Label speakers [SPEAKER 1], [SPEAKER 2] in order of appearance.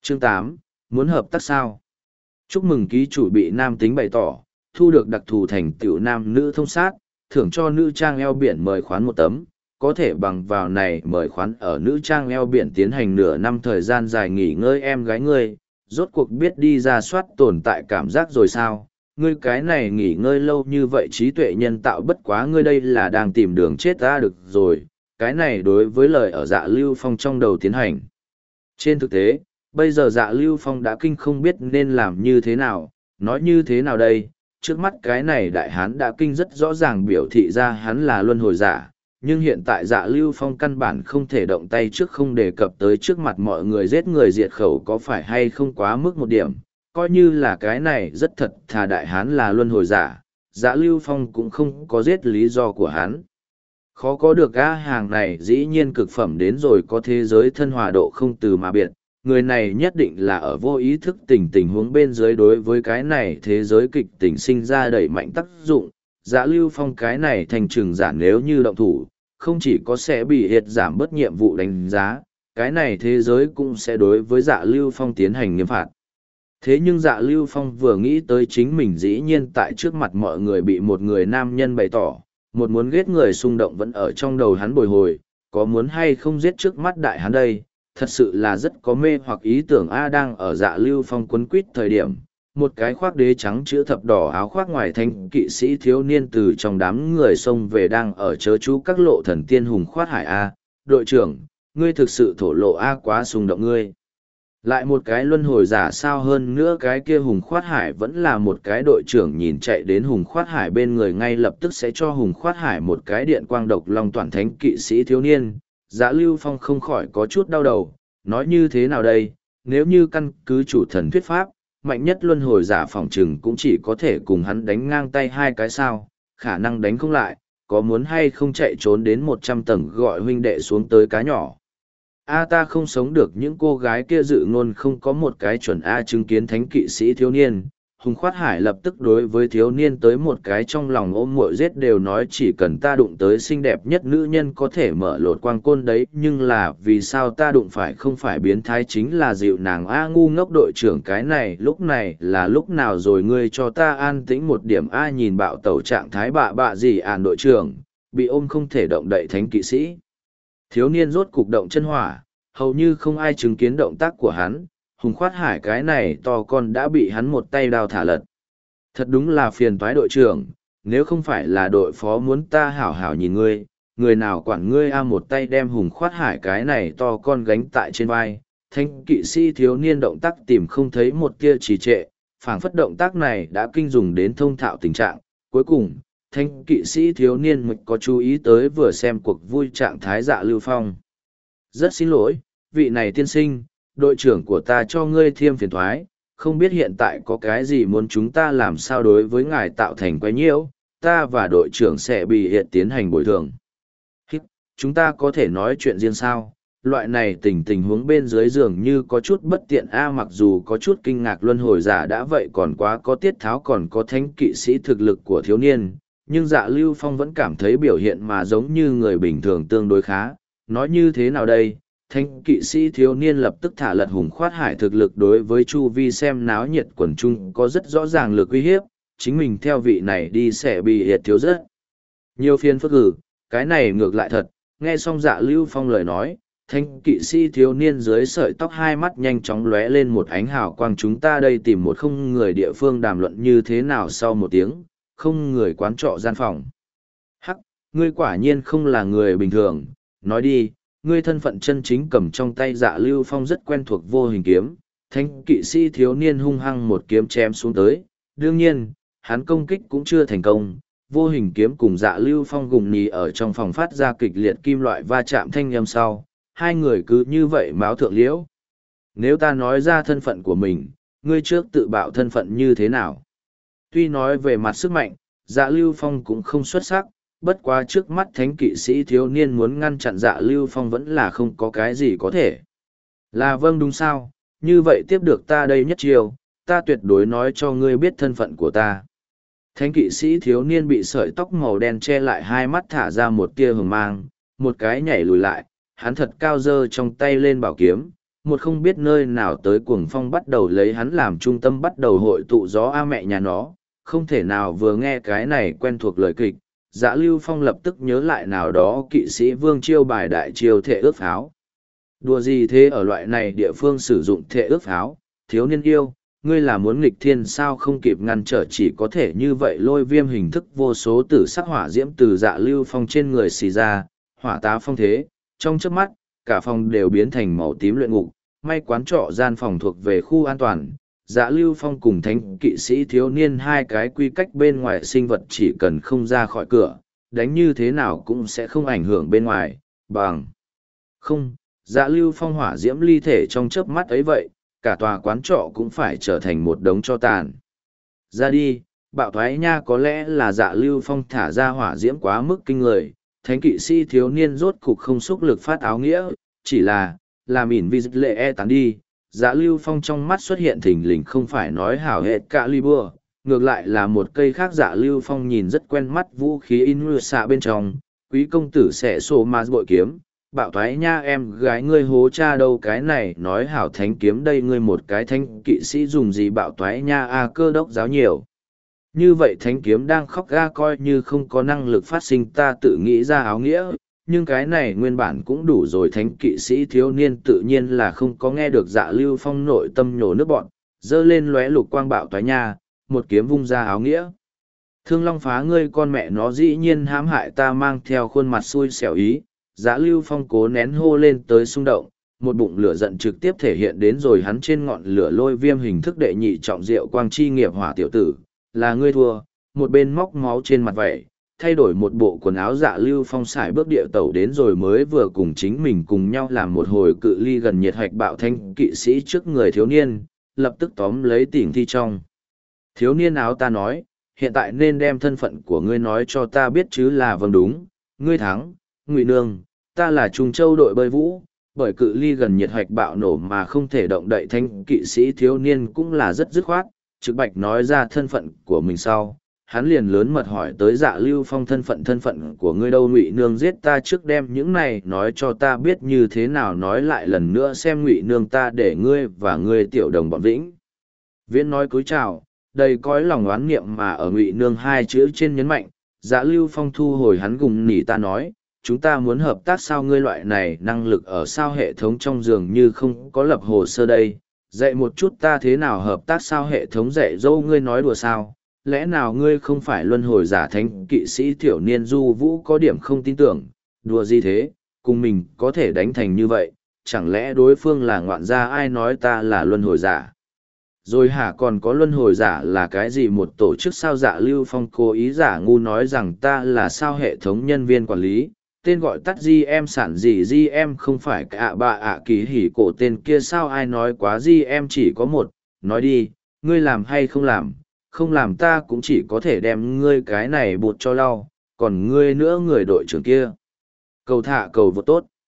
[SPEAKER 1] Chương 8, muốn hợp tác sao? Chúc mừng ký chủ bị nam tính bày tỏ, thu được đặc thù thành tựu nam nữ thông sát, thưởng cho nữ trang eo biển mời khoán một tấm, có thể bằng vào này mời khoán ở nữ trang eo biển tiến hành nửa năm thời gian dài nghỉ ngơi. Em gái ngươi, rốt cuộc biết đi ra soát tồn tại cảm giác rồi sao? Ngươi cái này nghỉ ngơi lâu như vậy trí tuệ nhân tạo bất quá, ngươi đây là đang tìm đường chết ta được rồi. Cái này đối với lời ở Dạ Lưu Phong trong đầu tiến hành. Trên thực tế, bây giờ Dạ Lưu Phong đã kinh không biết nên làm như thế nào, nói như thế nào đây. Trước mắt cái này đại hán đã kinh rất rõ ràng biểu thị ra hắn là luân hồi giả, nhưng hiện tại Dạ Lưu Phong căn bản không thể động tay trước không đề cập tới trước mặt mọi người giết người diệt khẩu có phải hay không quá mức một điểm, coi như là cái này rất thật thà đại hán là luân hồi giả, Dạ Lưu Phong cũng không có giết lý do của hắn. Khó có được á, hàng này dĩ nhiên cực phẩm đến rồi, có thế giới thân hòa độ không từ mà biệt, người này nhất định là ở vô ý thức tình huống bên dưới đối với cái này thế giới kịch tình sinh ra đẩy mạnh tác dụng. Dạ Lưu Phong cái này thành trừng giả nếu như động thủ, không chỉ có sẽ bị hiệt giảm bớt nhiệm vụ đánh giá, cái này thế giới cũng sẽ đối với Dạ Lưu Phong tiến hành nghiêm phạt. Thế nhưng Dạ Lưu Phong vừa nghĩ tới chính mình dĩ nhiên tại trước mặt mọi người bị một người nam nhân bày tỏ, một muốn giết người xung động vẫn ở trong đầu hắn bồi hồi, có muốn hay không giết trước mắt đại hắn đây, thật sự là rất có mê hoặc ý tưởng. Đang ở Dạ Lưu Phong quấn quýt thời điểm, một cái khoác đế trắng chữ thập đỏ áo khoác ngoài thanh kỵ sĩ thiếu niên từ trong đám người xông về đang ở chớ chú các lộ thần tiên hùng khoát hải. Đội trưởng, ngươi thực sự thổ lộ quá xung động ngươi. Lại một cái luân hồi giả sao, hơn nữa cái kia hùng khoát hải vẫn là một cái đội trưởng. Nhìn chạy đến hùng khoát hải bên người ngay lập tức sẽ cho hùng khoát hải một cái điện quang độc long toàn thánh kỵ sĩ thiếu niên. Dạ Lưu Phong không khỏi có chút đau đầu, nói như thế nào đây, nếu như căn cứ chủ thần thuyết pháp, mạnh nhất luân hồi giả phỏng chừng cũng chỉ có thể cùng hắn đánh ngang tay hai cái sao, khả năng đánh không lại, có muốn hay không chạy trốn đến 100 tầng gọi huynh đệ xuống tới cá nhỏ. Ta không sống được những cô gái kia dự ngôn không có một cái chuẩn chứng kiến thánh kỵ sĩ thiếu niên. Hùng khoát hải lập tức đối với thiếu niên tới một cái trong lòng ôm muội giết đều nói chỉ cần ta đụng tới xinh đẹp nhất nữ nhân có thể mở lột quang côn đấy, nhưng là vì sao ta đụng phải không phải biến thái chính là dịu nàng. Ngu ngốc đội trưởng, cái này lúc là lúc nào rồi, ngươi cho ta an tĩnh một điểm. Nhìn bạo tẩu trạng thái bạ gì đội trưởng, bị ôm không thể động đậy thánh kỵ sĩ thiếu niên rốt cục động chân hỏa, hầu như không ai chứng kiến động tác của hắn. Hùng khoát hải cái này to con đã bị hắn một tay đao thả lật. Thật đúng là phiền toái đội trưởng, nếu không phải là đội phó muốn ta hảo hảo nhìn ngươi, người nào quản ngươi. Một tay đem hùng khoát hải cái này to con gánh tại trên vai, thanh kỵ sĩ thiếu niên động tác tìm không thấy một tia trì trệ, phảng phất động tác này đã kinh dùng đến thông thạo tình trạng. Cuối cùng, thanh kỵ sĩ thiếu niên mới có chú ý tới vừa xem cuộc vui trạng thái Dạ Lưu Phong. Rất xin lỗi, vị này tiên sinh, đội trưởng của ta cho ngươi thêm phiền thoái, không biết hiện tại có cái gì muốn chúng ta làm sao đối với ngài tạo thành quấy nhiễu, ta và đội trưởng sẽ bị hiện tiến hành bồi thường. Chúng ta có thể nói chuyện riêng sao? Loại này tình huống bên dưới dường như có chút bất tiện. Mặc dù có chút kinh ngạc luân hồi giả đã vậy còn quá có tiết tháo, còn có thánh kỵ sĩ thực lực của thiếu niên, nhưng Dạ Lưu Phong vẫn cảm thấy biểu hiện mà giống như người bình thường tương đối khá. Nói như thế nào đây? Thánh kỵ sĩ thiếu niên lập tức thả lật hùng khoát hải thực lực đối với chu vi xem náo nhiệt quần trung có rất rõ ràng lực uy hiếp, chính mình theo vị này đi sẽ bị hiệt thiếu rất nhiều phiên phức cái này ngược lại thật. Nghe xong Dạ Lưu Phong lời nói, thánh kỵ sĩ thiếu niên dưới sợi tóc hai mắt nhanh chóng lóe lên một ánh hào quang. Chúng ta đây tìm một không người địa phương đàm luận như thế nào? Sau một tiếng, không người quán trọ gian phòng. Ngươi quả nhiên không là người bình thường, nói đi, ngươi thân phận chân chính. Cầm trong tay Dạ Lưu Phong rất quen thuộc vô hình kiếm, thánh kỵ sĩ thiếu niên hung hăng một kiếm chém xuống tới. Đương nhiên, hắn công kích cũng chưa thành công, vô hình kiếm cùng Dạ Lưu Phong gùng nhì ở trong phòng phát ra kịch liệt kim loại va chạm thanh âm sau, hai người cứ như vậy máu thượng liễu. Nếu ta nói ra thân phận của mình, ngươi trước tự bạo thân phận như thế nào? Tuy nói về mặt sức mạnh, Dạ Lưu Phong cũng không xuất sắc, bất quá trước mắt thánh kỵ sĩ thiếu niên muốn ngăn chặn Dạ Lưu Phong vẫn là không có cái gì có thể. Là vâng đúng sao, như vậy tiếp được ta đây nhất chiều, ta tuyệt đối nói cho ngươi biết thân phận của ta. Thánh kỵ sĩ thiếu niên bị sợi tóc màu đen che lại hai mắt thả ra một tia hừng mang, một cái nhảy lùi lại, hắn thật cao dơ trong tay lên bảo kiếm, một không biết nơi nào tới cuồng phong bắt đầu lấy hắn làm trung tâm bắt đầu hội tụ gió a mẹ nhà nó, không thể nào vừa nghe cái này quen thuộc lời kịch, Dạ Lưu Phong lập tức nhớ lại nào đó kỵ sĩ Vương Chiêu bài đại chiêu thệ ước pháo. Đùa gì thế ở loại này địa phương sử dụng thệ ước pháo, thiếu niên yêu, ngươi là muốn nghịch thiên sao không kịp ngăn trở chỉ có thể như vậy lôi viêm hình thức vô số tử sắc hỏa diễm từ Dạ Lưu Phong trên người xì ra, hỏa tá phong thế, trong chớp mắt, cả phòng đều biến thành màu tím luyện ngục, may quán trọ gian phòng thuộc về khu an toàn. Dạ Lưu Phong cùng thánh kỵ sĩ thiếu niên hai cái quy cách bên ngoài sinh vật chỉ cần không ra khỏi cửa, đánh như thế nào cũng sẽ không ảnh hưởng bên ngoài, bằng. Không, Dạ Lưu Phong hỏa diễm ly thể trong chớp mắt ấy vậy, cả tòa quán trọ cũng phải trở thành một đống tro tàn. Ra đi, bạo thoái nha có lẽ là Dạ Lưu Phong thả ra hỏa diễm quá mức kinh người, thánh kỵ sĩ thiếu niên rốt cục không xúc lực phát áo nghĩa, chỉ là, làm ỉn vi lệ e tán đi. Dạ Lưu Phong trong mắt xuất hiện thình lình không phải nói hảo hệt cả Libur, ngược lại là một cây khác. Dạ Lưu Phong nhìn rất quen mắt vũ khí in xạ bên trong, quý công tử sẽ sổ ma bội kiếm, bạo thoái nha em gái ngươi hố cha đâu cái này nói hảo thánh kiếm đây ngươi một cái thánh kỵ sĩ dùng gì bạo thoái nha cơ đốc giáo nhiều. Như vậy thánh kiếm đang khóc ga coi như không có năng lực phát sinh ta tự nghĩ ra áo nghĩa, nhưng cái này nguyên bản cũng đủ rồi thánh kỵ sĩ thiếu niên tự nhiên là không có nghe được Dạ Lưu Phong nội tâm nhổ nước bọn, dơ lên lóe lục quang bạo toái nha, một kiếm vung ra áo nghĩa. Thương Long phá ngươi con mẹ nó dĩ nhiên hãm hại ta mang theo khuôn mặt xui xẻo ý, Dạ Lưu Phong cố nén hô lên tới xung động, một bụng lửa giận trực tiếp thể hiện đến rồi hắn trên ngọn lửa lôi viêm hình thức đệ nhị trọng diệu quang chi nghiệp hỏa tiểu tử, là ngươi thua, một bên móc máu trên mặt vậy, thay đổi một bộ quần áo. Dạ Lưu Phong xài bước địa tẩu đến rồi mới vừa cùng chính mình cùng nhau làm một hồi cự ly gần nhiệt hạch bạo thanh kỵ sĩ trước người thiếu niên, lập tức tóm lấy tỉnh thi trong. Thiếu niên áo ta nói, hiện tại nên đem thân phận của ngươi nói cho ta biết chứ là vâng đúng, ngươi thắng, Ngụy Nương, ta là Trung Châu đội bơi vũ, bởi cự ly gần nhiệt hạch bạo nổ mà không thể động đậy thanh kỵ sĩ thiếu niên cũng là rất dứt khoát, trực bạch nói ra thân phận của mình sau. Hắn liền lớn mật hỏi tới Dạ Lưu Phong thân phận của ngươi đâu Ngụy Nương giết ta trước đem những này nói cho ta biết như thế nào nói lại lần nữa xem Ngụy Nương ta để ngươi và ngươi tiểu đồng bọn vĩnh. Viễn nói cúi chào, đầy cõi lòng oán niệm mà ở Ngụy Nương hai chữ trên nhấn mạnh, Dạ Lưu Phong thu hồi hắn gùng nỉ ta nói, chúng ta muốn hợp tác sao ngươi loại này năng lực ở sao hệ thống trong giường như không có lập hồ sơ đây, dạy một chút ta thế nào hợp tác sao hệ thống dạy dỗ ngươi nói đùa sao. Lẽ nào ngươi không phải luân hồi giả thánh kỵ sĩ thiểu niên du vũ có điểm không tin tưởng, đùa gì thế, cùng mình có thể đánh thành như vậy, chẳng lẽ đối phương là ngoạn gia ai nói ta là luân hồi giả? Rồi hả còn có luân hồi giả là cái gì một tổ chức sao? Dạ Lưu Phong cố ý giả ngu nói rằng ta là sao hệ thống nhân viên quản lý, tên gọi tắt GM sản gì GM không phải cả kỳ hỉ cổ tên kia sao ai nói quá GM chỉ có một, nói đi, ngươi làm hay không làm? Không làm ta cũng chỉ có thể đem ngươi cái này bụt cho lau, còn ngươi nữa người đội trưởng kia. Cầu thả cầu vô tốt.